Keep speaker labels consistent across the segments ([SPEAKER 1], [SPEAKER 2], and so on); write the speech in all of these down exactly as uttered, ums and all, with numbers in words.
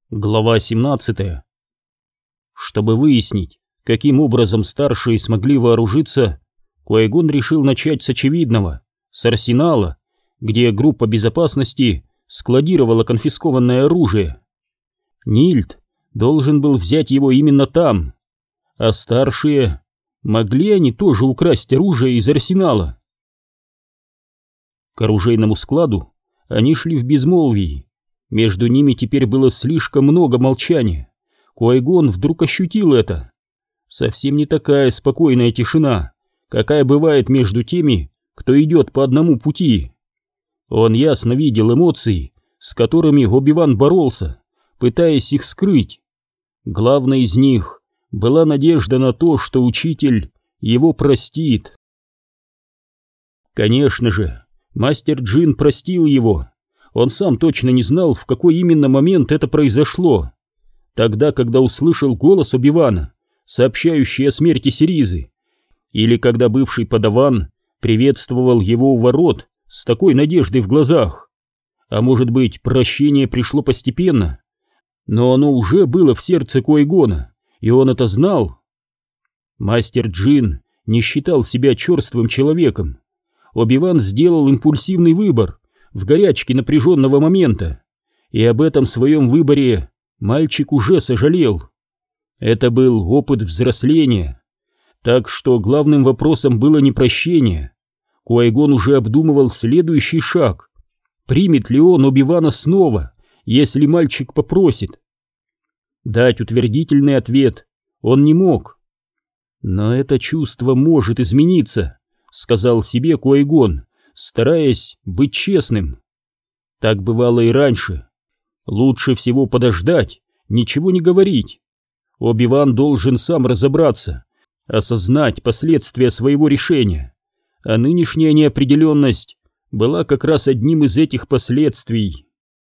[SPEAKER 1] Глава семнадцатая. Чтобы выяснить, каким образом старшие смогли вооружиться, Qui-Gon решил начать с очевидного, с арсенала, где группа безопасности складировала конфискованное оружие. Нильд должен был взять его именно там, а старшие, могли они тоже украсть оружие из арсенала? К оружейному складу они шли в безмолвии. Между ними теперь было слишком много молчания. Qui-Gon вдруг ощутил это. Совсем не такая спокойная тишина, какая бывает между теми, кто идет по одному пути. Он ясно видел эмоции, с которыми Оби-Ван боролся, пытаясь их скрыть. Главной из них была надежда на то, что учитель его простит. Конечно же, мастер Джин простил его. Он сам точно не знал, в какой именно момент это произошло. Тогда, когда услышал голос Оби-Вана, сообщающий о смерти Сиризы, или когда бывший подаван приветствовал его у ворот с такой надеждой в глазах. А может быть, прощение пришло постепенно, но оно уже было в сердце Qui-Гона, и он это знал. Мастер Джин не считал себя черствым человеком. Оби-Ван сделал импульсивный выбор в горячке напряженного момента, и об этом своем выборе мальчик уже сожалел. Это был опыт взросления, так что главным вопросом было не прощение. Qui-Gon уже обдумывал следующий шаг. Примет ли он Оби-Вана снова, если мальчик попросит? Дать утвердительный ответ он не мог. Но это чувство может измениться, сказал себе Qui-Gon, стараясь быть честным. Так бывало и раньше. Лучше всего подождать, ничего не говорить. Оби-Ван должен сам разобраться, осознать последствия своего решения, а нынешняя неопределенность была как раз одним из этих последствий.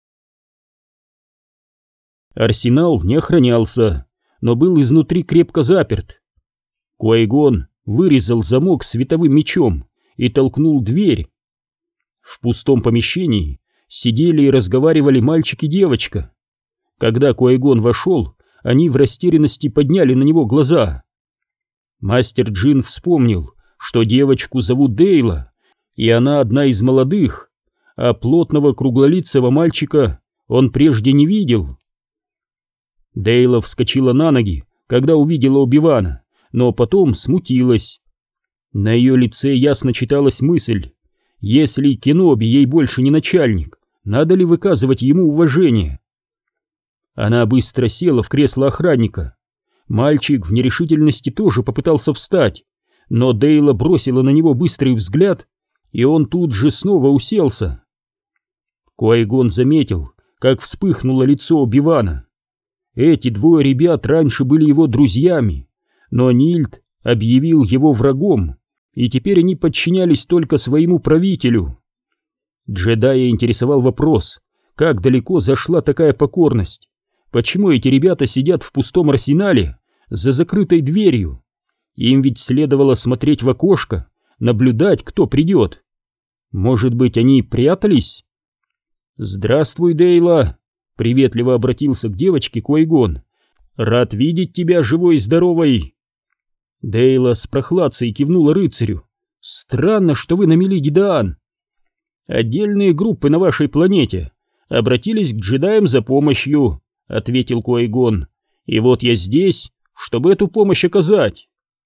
[SPEAKER 1] Арсенал не охранялся, но был изнутри крепко заперт. Qui-Gon вырезал замок световым мечом и толкнул дверь. В пустом помещении сидели и разговаривали мальчик и девочка. Когда Qui-Gon вошел, они в растерянности подняли на него глаза. Мастер Джин вспомнил, что девочку зовут Дейла, и она одна из молодых, а плотного круглолицего мальчика он прежде не видел. Дейла вскочила на ноги, когда увидела Оби-Вана, но потом смутилась. На ее лице ясно читалась мысль: если Кеноби ей больше не начальник, надо ли выказывать ему уважение? Она быстро села в кресло охранника. Мальчик в нерешительности тоже попытался встать, но Дейла бросила на него быстрый взгляд, и он тут же снова уселся. Qui-Gon заметил, как вспыхнуло лицо Оби-Вана. Эти двое ребят раньше были его друзьями, но Нильд объявил его врагом, и теперь они подчинялись только своему правителю. Джедая интересовал вопрос, как далеко зашла такая покорность, почему эти ребята сидят в пустом арсенале за закрытой дверью. Им ведь следовало смотреть в окошко, наблюдать, кто придет. Может быть, они прятались? «Здравствуй, Дейла!» — приветливо обратился к девочке Qui-Gon. «Рад видеть тебя живой и здоровой!» Дейла с прохладцей кивнула рыцарю. «Странно, что вы на Мелиди-Даан. Отдельные группы на вашей планете обратились к джедаям за помощью», — ответил Qui-Gon. «И вот я здесь, чтобы эту помощь оказать».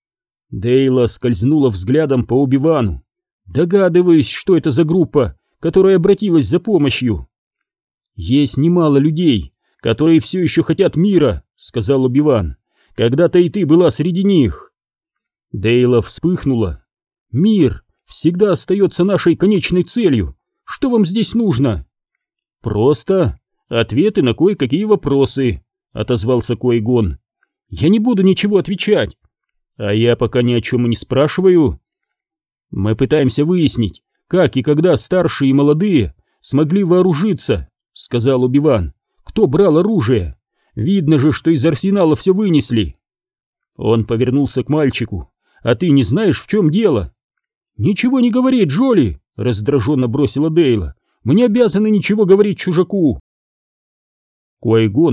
[SPEAKER 1] Дейла скользнула взглядом по Оби-Вану. «Догадываюсь, что это за группа, которая обратилась за помощью». «Есть немало людей, которые все еще хотят мира», — сказал Оби-Ван. «Когда-то и ты была среди них». Дейла вспыхнула. «Мир всегда остается нашей конечной целью. Что вам здесь нужно?» «Просто ответы на кое-какие вопросы», — отозвался Qui-Gon. «Я не буду ничего отвечать». «А я пока ни о чем и не спрашиваю». «Мы пытаемся выяснить, как и когда старшие и молодые смогли вооружиться», — сказал Оби-Ван. «Кто брал оружие? Видно же, что из арсенала все вынесли». Он повернулся к мальчику. «А ты не знаешь, в чем дело?» «Ничего не говори, Джоли!» — раздраженно бросила Дейла. «Мы не обязаны ничего говорить чужаку!» Qui-Gon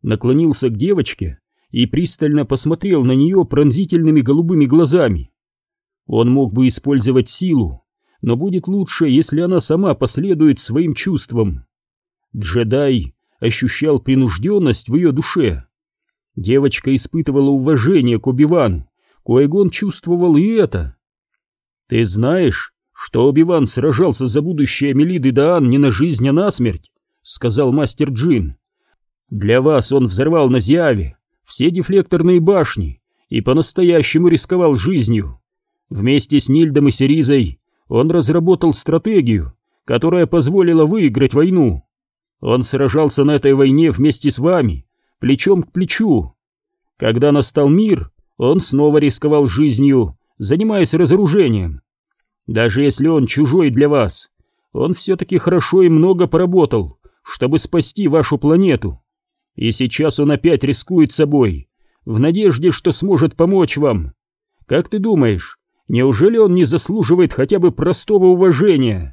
[SPEAKER 1] наклонился к девочке и пристально посмотрел на нее пронзительными голубыми глазами. Он мог бы использовать силу, но будет лучше, если она сама последует своим чувствам. Джедай ощущал принужденность в ее душе. Девочка испытывала уважение к Оби-Вану, Qui-Gon чувствовал и это. «Ты знаешь, что Оби-Ван сражался за будущее Мелиды Даан не на жизнь, а на смерть?» — сказал мастер Джин. «Для вас он взорвал на Зиаве все дефлекторные башни и по-настоящему рисковал жизнью. Вместе с Нильдом и Серизой он разработал стратегию, которая позволила выиграть войну. Он сражался на этой войне вместе с вами, плечом к плечу. Когда настал мир, он снова рисковал жизнью, занимаясь разоружением. Даже если он чужой для вас, он все-таки хорошо и много поработал, чтобы спасти вашу планету. И сейчас он опять рискует собой, в надежде, что сможет помочь вам. Как ты думаешь, неужели он не заслуживает хотя бы простого уважения?»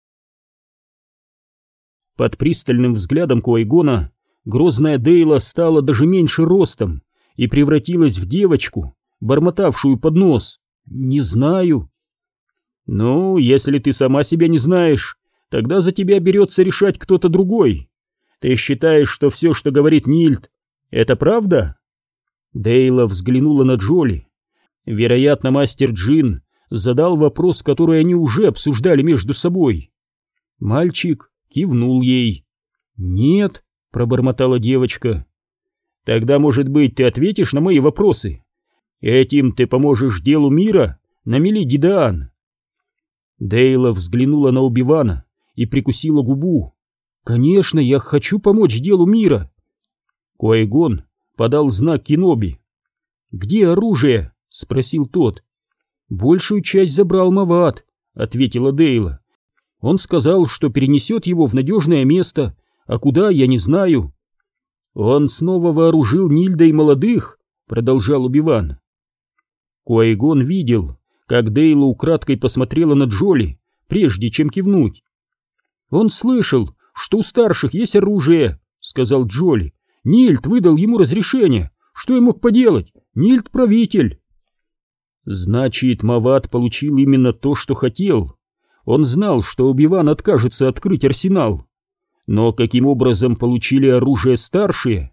[SPEAKER 1] Под пристальным взглядом Qui-Гона грозная Дейла стала даже меньше ростом и превратилась в девочку, бормотавшую под нос: «Не знаю». «Ну, если ты сама себя не знаешь, тогда за тебя берется решать кто-то другой. Ты считаешь, что все, что говорит Нильд, это правда?» Дейла взглянула на Джоли. Вероятно, мастер Джин задал вопрос, который они уже обсуждали между собой. Мальчик кивнул ей. «Нет», — пробормотала девочка. «Тогда, может быть, ты ответишь на мои вопросы? Этим ты поможешь делу мира на Мелиде Даан». Дейла взглянула на Оби-Вана и прикусила губу. «Конечно, я хочу помочь делу мира». Qui-Gon подал знак Кеноби. «Где оружие?» — спросил тот. «Большую часть забрал Мават», — ответила Дейла. «Он сказал, что перенесет его в надежное место, а куда, я не знаю». «Он снова вооружил Нильда и молодых», — продолжал Оби-Ван. Qui-Gon видел, как Дейла украдкой посмотрела на Джоли, прежде чем кивнуть. «Он слышал, что у старших есть оружие», — сказал Джоли. «Нильд выдал ему разрешение. Что я мог поделать? Нильд правитель». Значит, Мават получил именно то, что хотел. Он знал, что Оби-Ван откажется открыть арсенал. Но каким образом получили оружие старшие?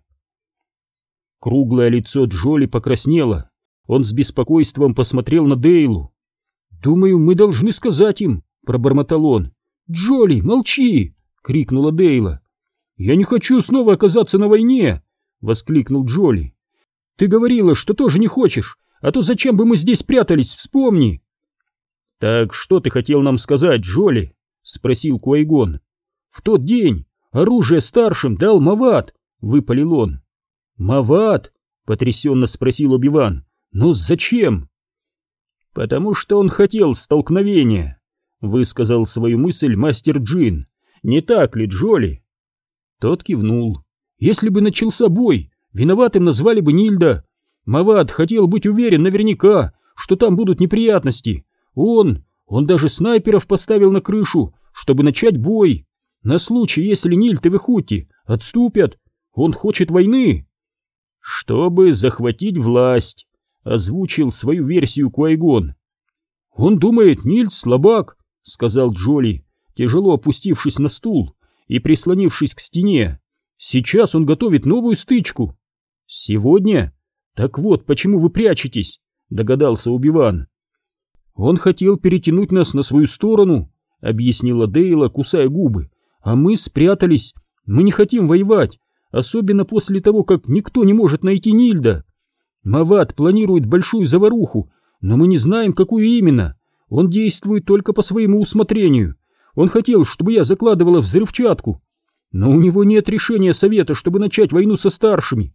[SPEAKER 1] Круглое лицо Джоли покраснело. Он с беспокойством посмотрел на Дейлу. «Думаю, мы должны сказать им», — пробормотал он. «Джоли, молчи!» — крикнула Дейла. «Я не хочу снова оказаться на войне!» — воскликнул Джоли. «Ты говорила, что тоже не хочешь, а то зачем бы мы здесь прятались, вспомни!» «Так что ты хотел нам сказать, Джоли?» — спросил Qui-Gon. «В тот день оружие старшим дал Мават!» — выпалил он. «Мават?» — потрясенно спросил Оби-Ван. «Но зачем?» «Потому что он хотел столкновения», — высказал свою мысль мастер Джин. «Не так ли, Джоли?» Тот кивнул. «Если бы начался бой, виноватым назвали бы Нильда. Мават хотел быть уверен наверняка, что там будут неприятности. Он, он даже снайперов поставил на крышу, чтобы начать бой. На случай, если Нильд и Вехути отступят. Он хочет войны». «Чтобы захватить власть», — озвучил свою версию Qui-Gon. «Он думает, Нильд слабак», — сказал Джоли, тяжело опустившись на стул и прислонившись к стене. «Сейчас он готовит новую стычку». «Сегодня? Так вот, почему вы прячетесь?» — догадался Оби-Ван. «Он хотел перетянуть нас на свою сторону», — объяснила Дейла, кусая губы. «А мы спрятались. Мы не хотим воевать, особенно после того, как никто не может найти Нильда. Мават планирует большую заваруху, но мы не знаем, какую именно. Он действует только по своему усмотрению. Он хотел, чтобы я закладывала взрывчатку, но у него нет решения совета, чтобы начать войну со старшими».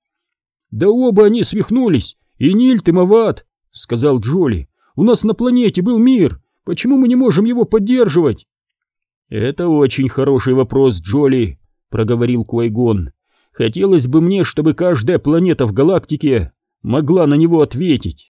[SPEAKER 1] «Да оба они свихнулись, и Нильд, и Мават», — сказал Джоли. «У нас на планете был мир. Почему мы не можем его поддерживать?» «Это очень хороший вопрос, Джоли», — проговорил Qui-Gon. «Хотелось бы мне, чтобы каждая планета в галактике могла на него ответить».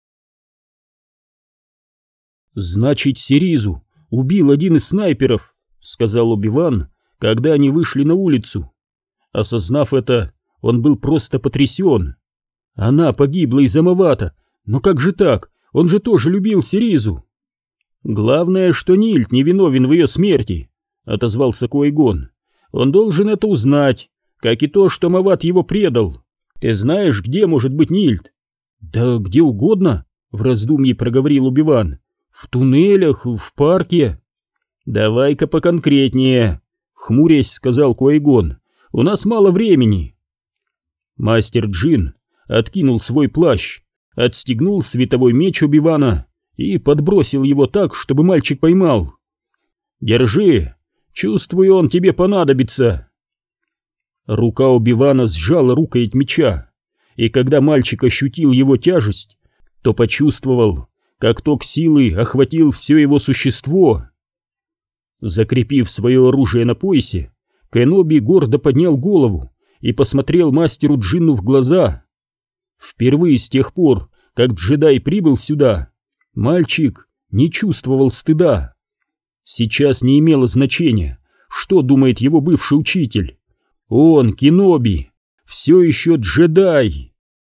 [SPEAKER 1] «Значит, Серизу убил один из снайперов», — сказал Оби-Ван, когда они вышли на улицу. Осознав это, Он был просто потрясен. Она погибла из-за Мавата, но как же так? Он же тоже любил Сиризу. Главное, что Нильд не виновен в ее смерти, отозвался Куайгон. Он должен это узнать, как и то, что Мават его предал. Ты знаешь, где может быть Нильд? Да где угодно, в раздумье проговорил Оби-Ван. В туннелях, в парке. Давай-ка поконкретнее, хмурясь, сказал Куайгон. У нас мало времени. Мастер Джин откинул свой плащ, отстегнул световой меч Оби-Вана и подбросил его так, чтобы мальчик поймал. «Держи, чувствую, он тебе понадобится». Рука Оби-Вана сжала рукоять меча, и когда мальчик ощутил его тяжесть, то почувствовал, как ток силы охватил все его существо. Закрепив свое оружие на поясе, Кеноби гордо поднял голову и посмотрел мастеру Джинну в глаза. Впервые с тех пор, как джедай прибыл сюда, мальчик не чувствовал стыда. Сейчас не имело значения, что думает его бывший учитель. Он, Кеноби, все еще джедай.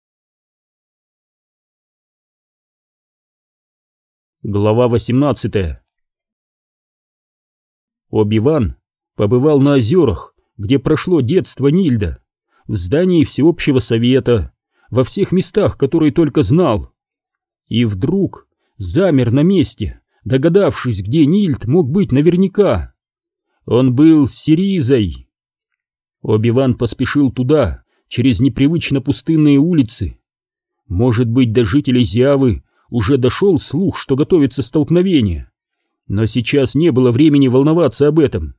[SPEAKER 1] Глава восемнадцатая. Оби-Ван побывал на озерах, где прошло детство Нильда, в здании всеобщего совета, во всех местах, которые только знал. И вдруг замер на месте, догадавшись, где Нильд мог быть наверняка. Он был с Сиризой. Оби-Ван поспешил туда, через непривычно пустынные улицы. Может быть, до жителей Зиавы уже дошел слух, что готовится столкновение, но сейчас не было времени волноваться об этом.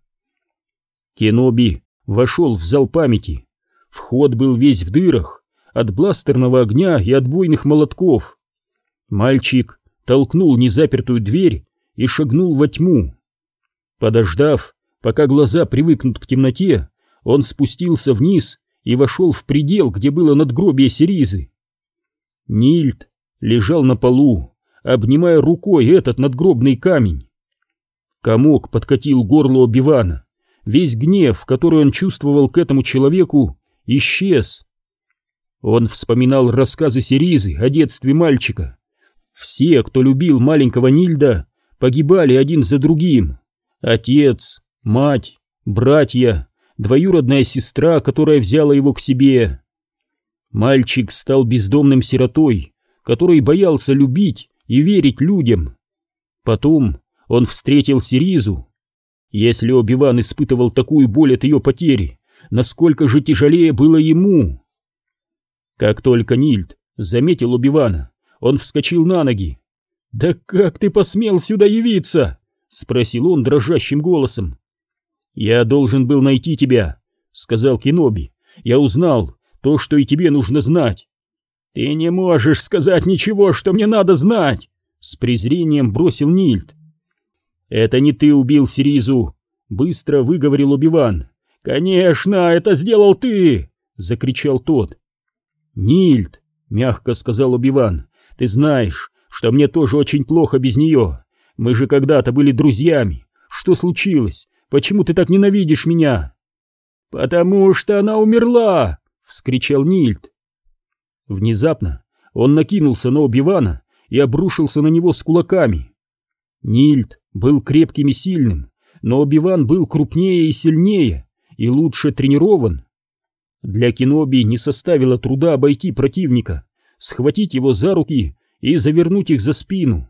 [SPEAKER 1] Кеноби вошел в зал памяти. Вход был весь в дырах от бластерного огня и отбойных молотков. Мальчик толкнул незапертую дверь и шагнул во тьму. Подождав, пока глаза привыкнут к темноте, он спустился вниз и вошел в предел, где было надгробие Сиризы. Нильд лежал на полу, обнимая рукой этот надгробный камень. Комок подкатил горло Оби-Вана. Весь гнев, который он чувствовал к этому человеку, исчез. Он вспоминал рассказы Сиризы о детстве мальчика. Все, кто любил маленького Нильда, погибали один за другим. Отец, мать, братья, двоюродная сестра, которая взяла его к себе. Мальчик стал бездомным сиротой, который боялся любить и верить людям. Потом он встретил Сиризу. Если Оби-Ван испытывал такую боль от ее потери, насколько же тяжелее было ему? Как только Нильд заметил Оби-Вана, он вскочил на ноги. «Да как ты посмел сюда явиться?» — спросил он дрожащим голосом. «Я должен был найти тебя», — сказал Кеноби. «Я узнал то, что и тебе нужно знать». «Ты не можешь сказать ничего, что мне надо знать!» — с презрением бросил Нильд. «Это не ты убил Сиризу», — быстро выговорил Оби-Ван. «Конечно, это сделал ты!» — закричал тот. «Нильд», — мягко сказал Оби-Ван, — «ты знаешь, что мне тоже очень плохо без нее. Мы же когда-то были друзьями. Что случилось? Почему ты так ненавидишь меня?» «Потому что она умерла!» — вскричал Нильд. Внезапно он накинулся на Оби-Вана и обрушился на него с кулаками. Нильд был крепким и сильным, но Оби-Ван был крупнее и сильнее, и лучше тренирован. Для Кеноби не составило труда обойти противника, схватить его за руки и завернуть их за спину.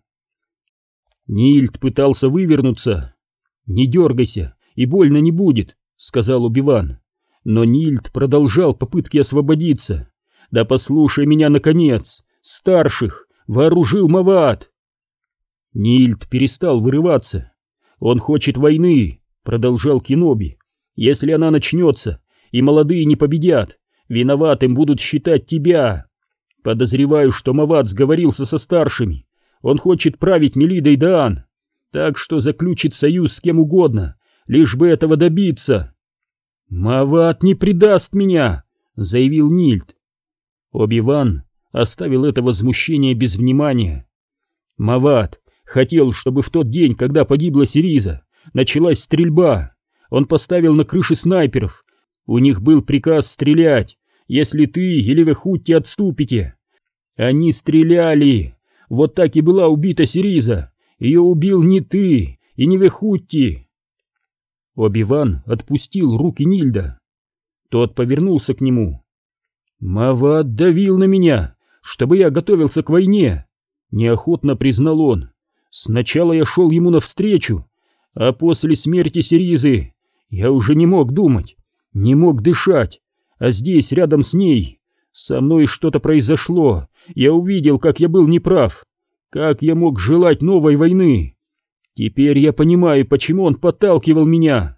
[SPEAKER 1] Нильд пытался вывернуться. «Не дергайся, и больно не будет», — сказал Оби-Ван. Но Нильд продолжал попытки освободиться. «Да послушай меня, наконец! Старших вооружил Мават!» Нильд перестал вырываться. «Он хочет войны», — продолжал Кеноби. «Если она начнется, и молодые не победят, виноватым будут считать тебя. Подозреваю, что Мават сговорился со старшими. Он хочет править Мелидой Даан, так что заключит союз с кем угодно, лишь бы этого добиться». «Мават не предаст меня», — заявил Нильд. Оби-Ван оставил это возмущение без внимания. Мават хотел, чтобы в тот день, когда погибла Сириза, началась стрельба. Он поставил на крыши снайперов. У них был приказ стрелять, если ты или Вехутти отступите. Они стреляли. Вот так и была убита Сириза. Ее убил не ты и не Вехутти. Оби-Ван отпустил руки Нильда. Тот повернулся к нему. «Мават давил на меня, чтобы я готовился к войне», — неохотно признал он. «Сначала я шел ему навстречу, а после смерти Сиризы я уже не мог думать, не мог дышать, а здесь, рядом с ней, со мной что-то произошло. Я увидел, как я был неправ, как я мог желать новой войны. Теперь я понимаю, почему он подталкивал меня».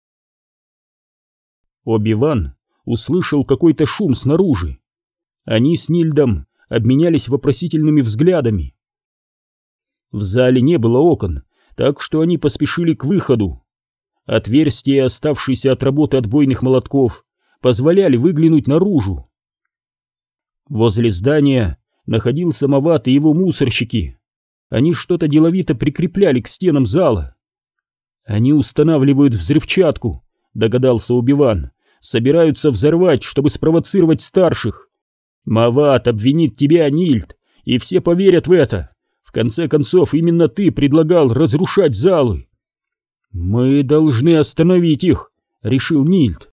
[SPEAKER 1] Оби-Ван услышал какой-то шум снаружи. Они с Нильдом обменялись вопросительными взглядами. В зале не было окон, так что они поспешили к выходу. Отверстия, оставшиеся от работы отбойных молотков, позволяли выглянуть наружу. Возле здания находился Мават и его мусорщики. Они что-то деловито прикрепляли к стенам зала. «Они устанавливают взрывчатку», — догадался Оби-Ван. «Собираются взорвать, чтобы спровоцировать старших. Мават обвинит тебя, Нильд, и все поверят в это. В конце концов, именно ты предлагал разрушать залы». «Мы должны остановить их», — решил Нильд.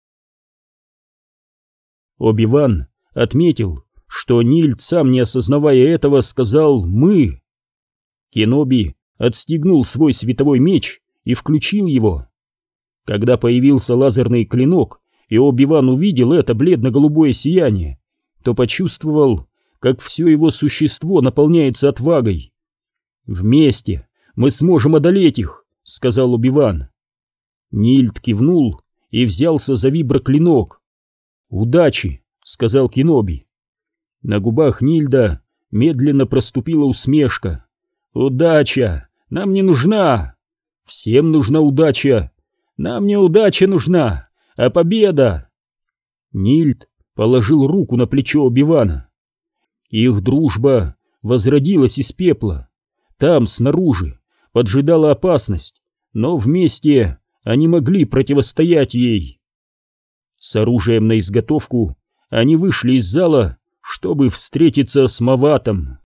[SPEAKER 1] Оби-Ван отметил, что Нильд, сам не осознавая этого, сказал «мы». Кеноби отстегнул свой световой меч и включил его. Когда появился лазерный клинок, и Оби-Ван увидел это бледно-голубое сияние, то почувствовал, как все его существо наполняется отвагой. «Вместе мы сможем одолеть их», — сказал Оби-Ван. Нильд кивнул и взялся за виброклинок. «Удачи», — сказал Кеноби. На губах Нильда медленно проступила усмешка. «Удача нам не нужна. Всем нужна удача. Нам не удача нужна, а победа». Нильд положил руку на плечо Оби-Вана. Их дружба возродилась из пепла. Там, снаружи, поджидала опасность, но вместе они могли противостоять ей. С оружием на изготовку они вышли из зала, чтобы встретиться с Маватом.